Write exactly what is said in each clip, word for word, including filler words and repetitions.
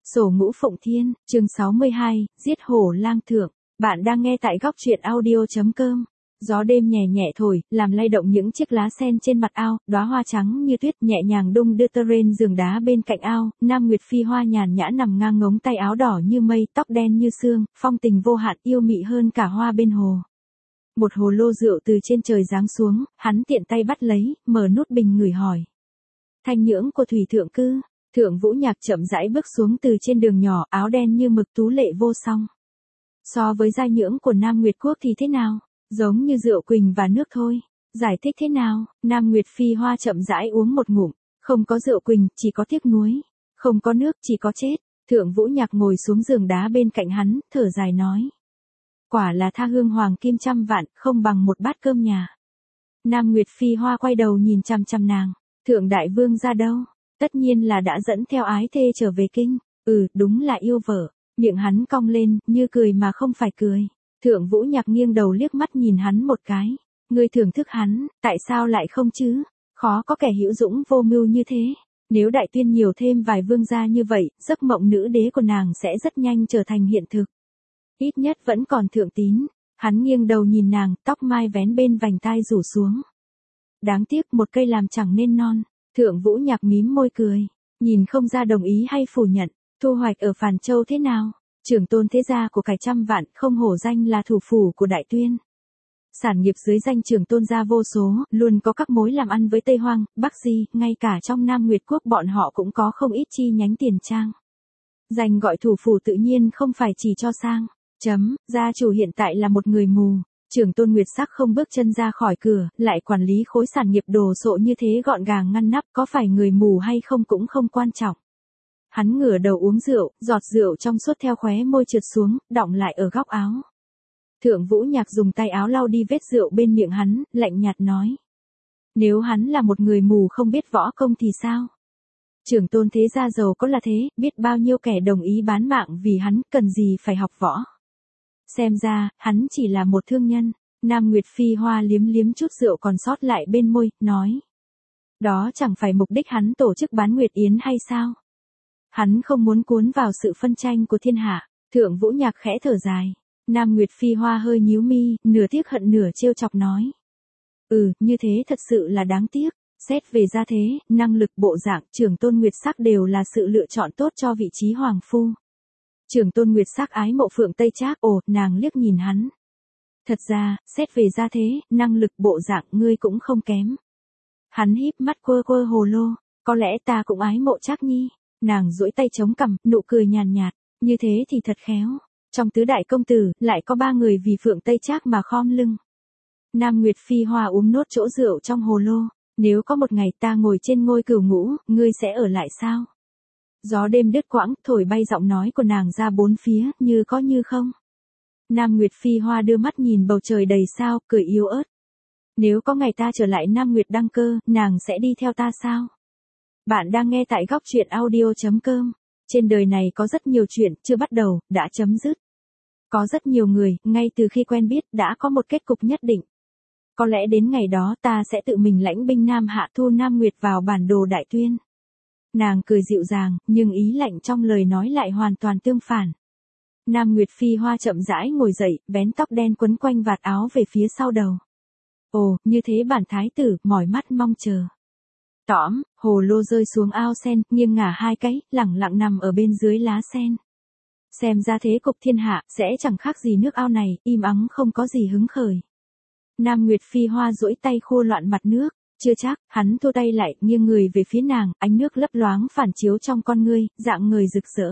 Sổ Ngũ Phụng Thiên, chương sáu mươi hai, Giết Hổ Lang Thượng. Bạn đang nghe tại góc truyện audio chấm com. Gió đêm nhẹ nhẹ thổi, làm lay động những chiếc lá sen trên mặt ao, đóa hoa trắng như tuyết nhẹ nhàng đung đưa tơ rên giường đá bên cạnh ao. Nam Nguyệt Phi Hoa nhàn nhã nằm ngang ngống tay áo đỏ như mây, tóc đen như sương, phong tình vô hạn yêu mị hơn cả hoa bên hồ. Một hồ lô rượu từ trên trời giáng xuống, hắn tiện tay bắt lấy, mở nút bình ngửi hỏi. Thanh nhưỡng của Thủy Thượng Cư. Thượng Vũ Nhạc chậm rãi bước xuống từ trên đường nhỏ, áo đen như mực tú lệ vô song. So với giai nhưỡng của Nam Nguyệt Quốc thì thế nào? Giống như rượu quỳnh và nước thôi. Giải thích thế nào? Nam Nguyệt Phi Hoa chậm rãi uống một ngụm. Không có rượu quỳnh, chỉ có tiếc nuối. Không có nước, chỉ có chết. Thượng Vũ Nhạc ngồi xuống giường đá bên cạnh hắn, thở dài nói. Quả là tha hương hoàng kim trăm vạn, không bằng một bát cơm nhà. Nam Nguyệt Phi Hoa quay đầu nhìn chằm chằm nàng. Thượng Đại Vương ra đâu? Tất nhiên là đã dẫn theo ái thê trở về kinh. Ừ, đúng là yêu vợ. Miệng hắn cong lên, như cười mà không phải cười. Thượng Vũ Nhạc nghiêng đầu liếc mắt nhìn hắn một cái. Ngươi thưởng thức hắn, tại sao lại không chứ? Khó có kẻ hữu dũng vô mưu như thế. Nếu Đại Tuyên nhiều thêm vài vương gia như vậy, giấc mộng nữ đế của nàng sẽ rất nhanh trở thành hiện thực. Ít nhất vẫn còn Thượng Tín. Hắn nghiêng đầu nhìn nàng, tóc mai vén bên vành tai rủ xuống. Đáng tiếc một cây làm chẳng nên non. Thượng Vũ Nhạc mím môi cười, nhìn không ra đồng ý hay phủ nhận. Thu hoạch ở Phàn Châu thế nào? Trưởng tôn thế gia của cải trăm vạn, không hổ danh là thủ phủ của Đại Tuyên. Sản nghiệp dưới danh trưởng tôn gia vô số, luôn có các mối làm ăn với Tây Hoang, Bắc Di, ngay cả trong Nam Nguyệt Quốc bọn họ cũng có không ít chi nhánh tiền trang. Danh gọi thủ phủ tự nhiên không phải chỉ cho sang. Chấm, gia chủ hiện tại là một người mù. Trưởng tôn Nguyệt Sắc không bước chân ra khỏi cửa, lại quản lý khối sản nghiệp đồ sộ như thế gọn gàng ngăn nắp, có phải người mù hay không cũng không quan trọng. Hắn ngửa đầu uống rượu, giọt rượu trong suốt theo khóe môi trượt xuống, đọng lại ở góc áo. Thượng Vũ Nhạc dùng tay áo lau đi vết rượu bên miệng hắn, lạnh nhạt nói. Nếu hắn là một người mù không biết võ công thì sao? Trưởng tôn thế gia giàu có là thế, biết bao nhiêu kẻ đồng ý bán mạng vì hắn, cần gì phải học võ. Xem ra, hắn chỉ là một thương nhân. Nam Nguyệt Phi Hoa liếm liếm chút rượu còn sót lại bên môi, nói. Đó chẳng phải mục đích hắn tổ chức bán Nguyệt Yến hay sao? Hắn không muốn cuốn vào sự phân tranh của thiên hạ. Thượng Vũ Nhạc khẽ thở dài. Nam Nguyệt Phi Hoa hơi nhíu mi, nửa tiếc hận nửa trêu chọc nói. Ừ, như thế thật sự là đáng tiếc. Xét về gia thế, năng lực bộ dạng, trưởng tôn Nguyệt Sắc đều là sự lựa chọn tốt cho vị trí hoàng phu. Trưởng tôn Nguyệt Sắc ái mộ Phượng Tây Trác, ồ, nàng liếc nhìn hắn. Thật ra, xét về gia thế, năng lực bộ dạng ngươi cũng không kém. Hắn híp mắt quơ quơ hồ lô, có lẽ ta cũng ái mộ Trác Nhi. Nàng duỗi tay chống cằm, nụ cười nhàn nhạt, như thế thì thật khéo. Trong tứ đại công tử, lại có ba người vì Phượng Tây Trác mà khom lưng. Nam Nguyệt Phi Hoa uống nốt chỗ rượu trong hồ lô, nếu có một ngày ta ngồi trên ngôi cửu ngũ, ngươi sẽ ở lại sao? Gió đêm đứt quãng, thổi bay giọng nói của nàng ra bốn phía, như có như không. Nam Nguyệt Phi Hoa đưa mắt nhìn bầu trời đầy sao, cười yếu ớt. Nếu có ngày ta trở lại Nam Nguyệt đăng cơ, nàng sẽ đi theo ta sao? Bạn đang nghe tại góc truyện audio chấm com. Trên đời này có rất nhiều chuyện, chưa bắt đầu, đã chấm dứt. Có rất nhiều người, ngay từ khi quen biết, đã có một kết cục nhất định. Có lẽ đến ngày đó ta sẽ tự mình lãnh binh Nam Hạ thu Nam Nguyệt vào bản đồ Đại Tuyên. Nàng cười dịu dàng, nhưng ý lạnh trong lời nói lại hoàn toàn tương phản. Nam Nguyệt Phi Hoa chậm rãi ngồi dậy, vén tóc đen quấn quanh vạt áo về phía sau đầu. Ồ, như thế bản thái tử, mỏi mắt mong chờ. Tõm, hồ lô rơi xuống ao sen, nghiêng ngả hai cái, lẳng lặng nằm ở bên dưới lá sen. Xem ra thế cục thiên hạ, sẽ chẳng khác gì nước ao này, im ắng không có gì hứng khởi. Nam Nguyệt Phi Hoa duỗi tay khô loạn mặt nước. Chưa chắc, hắn thu tay lại, nghiêng người về phía nàng, ánh nước lấp loáng phản chiếu trong con ngươi, dạng người rực rỡ.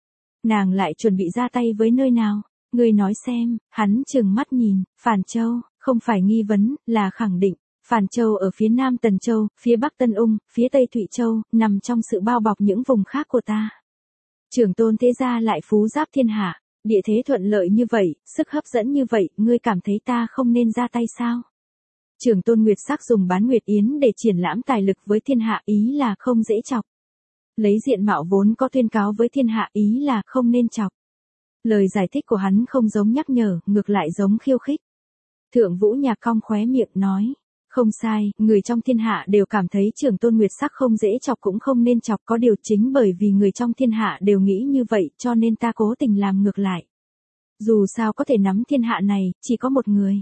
Nàng lại chuẩn bị ra tay với nơi nào? Ngươi nói xem, hắn trừng mắt nhìn, Phàn Châu, không phải nghi vấn, là khẳng định. Phàn Châu ở phía nam Tần Châu, phía bắc Tân Ung, phía tây Thụy Châu, nằm trong sự bao bọc những vùng khác của ta. Trưởng tôn thế gia lại phú giáp thiên hạ, địa thế thuận lợi như vậy, sức hấp dẫn như vậy, ngươi cảm thấy ta không nên ra tay sao? Trưởng tôn Nguyệt Sắc dùng bán Nguyệt Yến để triển lãm tài lực với thiên hạ, ý là không dễ chọc. Lấy diện mạo vốn có tuyên cáo với thiên hạ, ý là không nên chọc. Lời giải thích của hắn không giống nhắc nhở, ngược lại giống khiêu khích. Thượng Vũ Nhạc cong khóe miệng nói, Không sai, người trong thiên hạ đều cảm thấy Trường Tôn Nguyệt sắc không dễ chọc cũng không nên chọc, có điều chính bởi vì người trong thiên hạ đều nghĩ như vậy cho nên ta cố tình làm ngược lại. Dù sao có thể nắm thiên hạ này, chỉ có một người.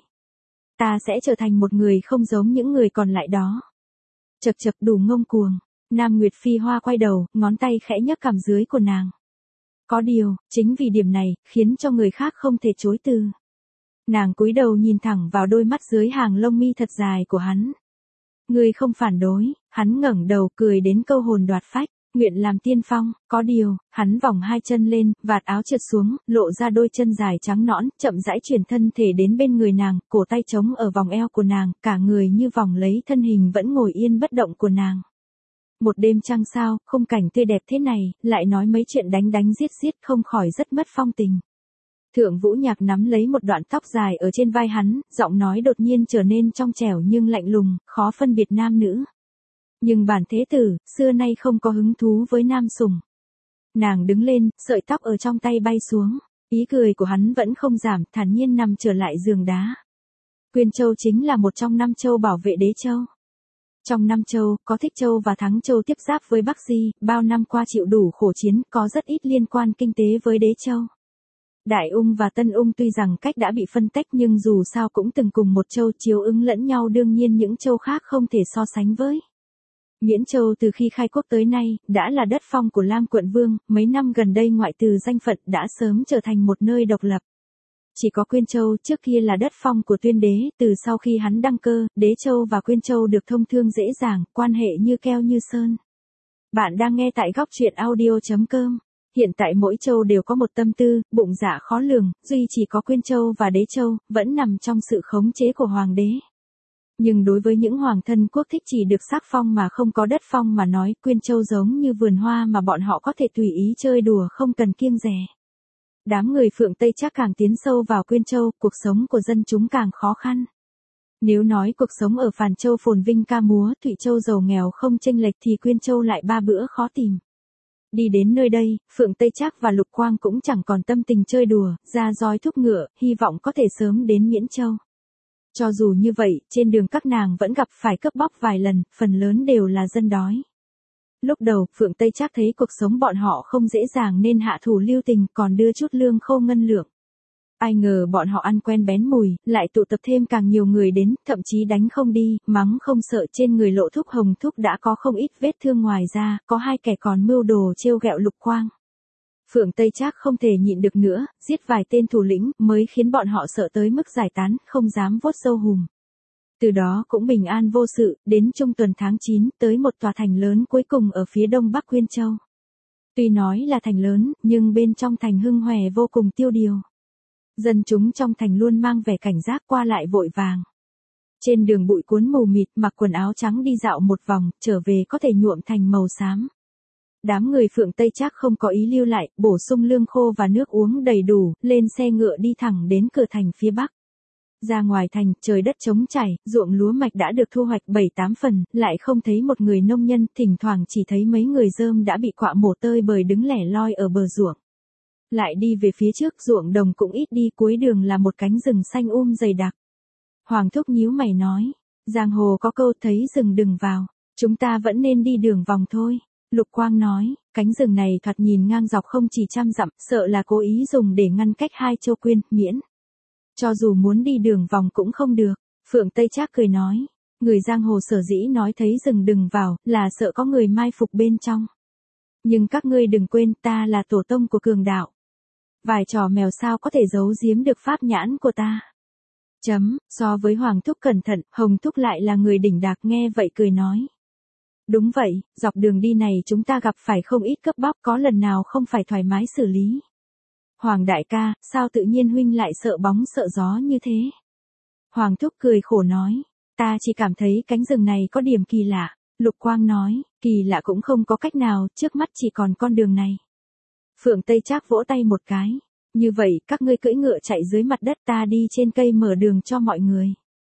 Ta sẽ trở thành một người không giống những người còn lại đó. Chật chật đủ ngông cuồng. Nam Nguyệt Phi Hoa quay đầu, ngón tay khẽ nhấc cằm dưới của nàng. Có điều, chính vì điểm này, khiến cho người khác không thể chối từ. Nàng cúi đầu nhìn thẳng vào đôi mắt dưới hàng lông mi thật dài của hắn. Ngươi không phản đối, hắn ngẩng đầu cười đến câu hồn đoạt phách, nguyện làm tiên phong, có điều, hắn vòng hai chân lên, vạt áo trượt xuống, lộ ra đôi chân dài trắng nõn, chậm rãi chuyển thân thể đến bên người nàng, cổ tay trống ở vòng eo của nàng, cả người như vòng lấy thân hình vẫn ngồi yên bất động của nàng. Một đêm trăng sao, khung cảnh tươi đẹp thế này, lại nói mấy chuyện đánh đánh giết giết không khỏi rất mất phong tình. Thượng Vũ Nhạc nắm lấy một đoạn tóc dài ở trên vai hắn, giọng nói đột nhiên trở nên trong trẻo nhưng lạnh lùng, khó phân biệt nam nữ. Nhưng bản thế tử, xưa nay không có hứng thú với nam sủng. Nàng đứng lên, sợi tóc ở trong tay bay xuống, ý cười của hắn vẫn không giảm, thản nhiên nằm trở lại giường đá. Quyên Châu chính là một trong năm châu bảo vệ Đế Châu. Trong năm châu, có Thích Châu và Thắng Châu tiếp giáp với Bắc Di, bao năm qua chịu đủ khổ chiến, có rất ít liên quan kinh tế với Đế Châu. Đại Ung và Tân Ung tuy rằng cách đã bị phân tách nhưng dù sao cũng từng cùng một châu, chiếu ứng lẫn nhau, đương nhiên những châu khác không thể so sánh với. Miễn Châu từ khi khai quốc tới nay, đã là đất phong của Lam Quận Vương, mấy năm gần đây ngoại trừ danh phận đã sớm trở thành một nơi độc lập. Chỉ có Quyên Châu trước kia là đất phong của Tuyên Đế, từ sau khi hắn đăng cơ, Đế Châu và Quyên Châu được thông thương dễ dàng, quan hệ như keo như sơn. Bạn đang nghe tại góc truyện audio chấm com. Hiện tại mỗi châu đều có một tâm tư, bụng dạ khó lường, duy chỉ có Quyên Châu và Đế Châu, vẫn nằm trong sự khống chế của Hoàng đế. Nhưng đối với những hoàng thân quốc thích chỉ được sắc phong mà không có đất phong mà nói, Quyên Châu giống như vườn hoa mà bọn họ có thể tùy ý chơi đùa không cần kiêng dè. Đám người Phượng Tây Trác càng tiến sâu vào Quyên Châu, cuộc sống của dân chúng càng khó khăn. Nếu nói cuộc sống ở Phàn Châu phồn vinh ca múa, Thụy Châu giàu nghèo không chênh lệch thì Quyên Châu lại ba bữa khó tìm. Đi đến nơi đây, Phượng Tây Trác và Lục Quang cũng chẳng còn tâm tình chơi đùa, ra roi thúc ngựa, hy vọng có thể sớm đến Miễn Châu. Cho dù như vậy, trên đường các nàng vẫn gặp phải cướp bóc vài lần, phần lớn đều là dân đói. Lúc đầu, Phượng Tây Trác thấy cuộc sống bọn họ không dễ dàng nên hạ thủ lưu tình, còn đưa chút lương khô ngân lượng. Ai ngờ bọn họ ăn quen bén mùi, lại tụ tập thêm càng nhiều người đến, thậm chí đánh không đi, mắng không sợ, trên người Lộ Thúc Hồng Thúc đã có không ít vết thương, ngoài ra, có hai kẻ còn mưu đồ trêu ghẹo Lục Quang. Phượng Tây Trác không thể nhịn được nữa, giết vài tên thủ lĩnh, mới khiến bọn họ sợ tới mức giải tán, không dám vuốt râu hùm. Từ đó cũng bình an vô sự, đến trung tuần tháng chín, tới một tòa thành lớn cuối cùng ở phía đông bắc Quyên Châu. Tuy nói là thành lớn, nhưng bên trong thành hưng hòe vô cùng tiêu điều. Dân chúng trong thành luôn mang vẻ cảnh giác, qua lại vội vàng. Trên đường bụi cuốn mù mịt, mặc quần áo trắng đi dạo một vòng, trở về có thể nhuộm thành màu xám. Đám người Phượng Tây Trác không có ý lưu lại, bổ sung lương khô và nước uống đầy đủ, lên xe ngựa đi thẳng đến cửa thành phía bắc. Ra ngoài thành, trời đất trống trải, ruộng lúa mạch đã được thu hoạch bảy tám phần, lại không thấy một người nông nhân, thỉnh thoảng chỉ thấy mấy người rơm đã bị quạ mổ tơi bời đứng lẻ loi ở bờ ruộng. Lại đi về phía trước, ruộng đồng cũng ít đi, cuối đường là một cánh rừng xanh um dày đặc. Hoàng Thúc nhíu mày nói, giang hồ có câu thấy rừng đừng vào, chúng ta vẫn nên đi đường vòng thôi. Lục Quang nói, cánh rừng này thoạt nhìn ngang dọc không chỉ trăm dặm, sợ là cố ý dùng để ngăn cách hai châu Quyên, Miễn. Cho dù muốn đi đường vòng cũng không được. Phượng Tây Trác cười nói, người giang hồ sở dĩ nói thấy rừng đừng vào, là sợ có người mai phục bên trong. Nhưng các ngươi đừng quên, ta là tổ tông của cường đạo. Vài trò mèo sao có thể giấu giếm được pháp nhãn của ta. Chấm, so với Hoàng Thúc cẩn thận, Hồng Thúc lại là người đỉnh đạc, nghe vậy cười nói. Đúng vậy, dọc đường đi này chúng ta gặp phải không ít cướp bóc, có lần nào không phải thoải mái xử lý. Hoàng đại ca, sao tự nhiên huynh lại sợ bóng sợ gió như thế? Hoàng Thúc cười khổ nói, ta chỉ cảm thấy cánh rừng này có điểm kỳ lạ. Lục Quang nói, kỳ lạ cũng không có cách nào, trước mắt chỉ còn con đường này. Phượng Tây Trác vỗ tay một cái, như vậy các ngươi cưỡi ngựa chạy dưới mặt đất, ta đi trên cây mở đường cho mọi người.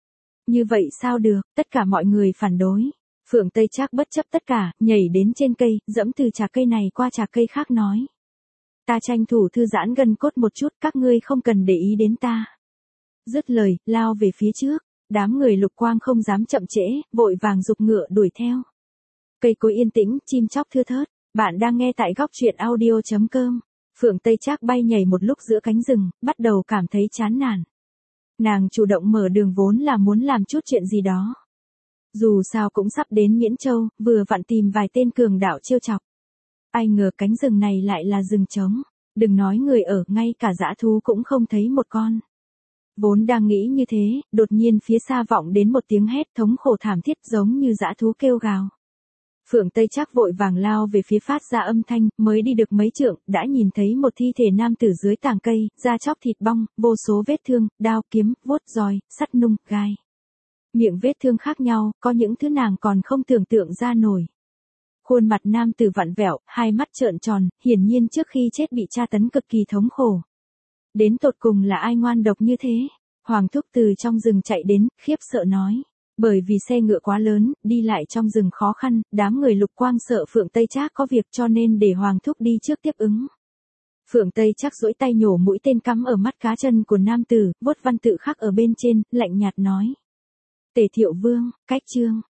Như vậy sao được, tất cả mọi người phản đối. Phượng Tây Trác bất chấp tất cả, nhảy đến trên cây, dẫm từ trà cây này qua trà cây khác nói. Ta tranh thủ thư giãn gân cốt một chút, các ngươi không cần để ý đến ta. Dứt lời, lao về phía trước. Đám người Lục Quang không dám chậm trễ, vội vàng giục ngựa đuổi theo. Cây cối yên tĩnh, chim chóc thưa thớt. Bạn đang nghe tại góc truyện audio.com. Phượng Tây Trác bay nhảy một lúc giữa cánh rừng, bắt đầu cảm thấy chán nản. Nàng chủ động mở đường vốn là muốn làm chút chuyện gì đó. Dù sao cũng sắp đến Miễn Châu, vừa vặn tìm vài tên cường đạo trêu chọc. Ai ngờ cánh rừng này lại là rừng trống, đừng nói người ở, ngay cả dã thú cũng không thấy một con. Vốn đang nghĩ như thế, đột nhiên phía xa vọng đến một tiếng hét thống khổ thảm thiết giống như dã thú kêu gào. Phượng Tây Trác vội vàng lao về phía phát ra âm thanh, mới đi được mấy trượng, đã nhìn thấy một thi thể nam tử dưới tàng cây, da chóc thịt bong, vô số vết thương, đao kiếm, vuốt roi, sắt nung, gai. Miệng vết thương khác nhau, có những thứ nàng còn không tưởng tượng ra nổi. Khuôn mặt nam tử vặn vẹo, hai mắt trợn tròn, hiển nhiên trước khi chết bị tra tấn cực kỳ thống khổ. Đến tột cùng là ai ngoan độc như thế? Hoàng thúc từ trong rừng chạy đến, khiếp sợ nói. Bởi vì xe ngựa quá lớn, đi lại trong rừng khó khăn, đám người Lục Quang sợ Phượng Tây Trác có việc cho nên để Hoàng thúc đi trước tiếp ứng. Phượng Tây Trác duỗi tay nhổ mũi tên cắm ở mắt cá chân của nam tử, vuốt văn tự khắc ở bên trên, lạnh nhạt nói. Tề Thiệu Vương, cách chương.